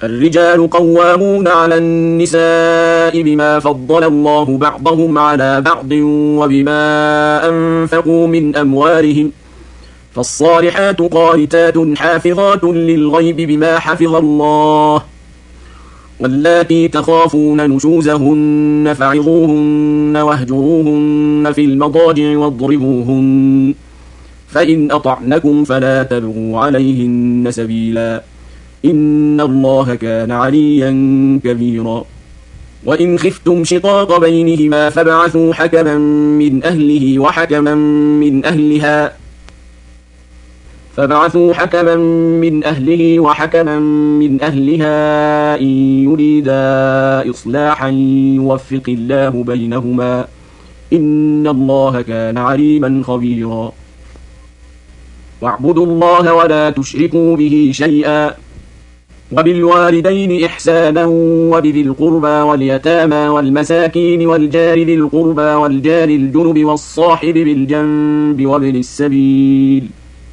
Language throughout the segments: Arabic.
الرجال قوامون على النساء بما فضل الله بعضهم على بعض وبما أنفقوا من أموالهم، فالصالحات قانتات حافظات للغيب بما حفظ الله، واللاتي تخافون نشوزهن فعظوهن واهجروهن في المضاجع واضربوهن، فإن أطعنكم فلا تبغوا عليهن سبيلا، إن الله كان عليا كبيرا. وإن خفتم شقاق بينهما فابعثوا حكما من أهله وحكما من أهلها من أهلها إن يريدا إصلاحا يوفق الله بينهما، إن الله كان عليما خبيرا. واعبدوا الله ولا تشركوا به شيئا، وبالوالدين إحسانا وبذي القربى واليتامى والمساكين والجار ذي القربى والجار الجنب والصاحب بالجنب وابن السبيل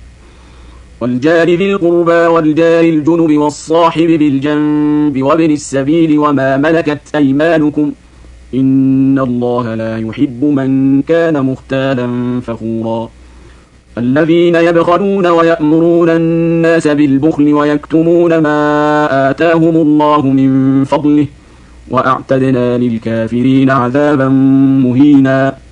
وما ملكت أيمانكم، إن الله لا يحب من كان مختالا فخورا. الذين يبخلون ويأمرون الناس بالبخل ويكتمون ما آتاهم الله من فضله، وأعتدنا للكافرين عذابا مهينا.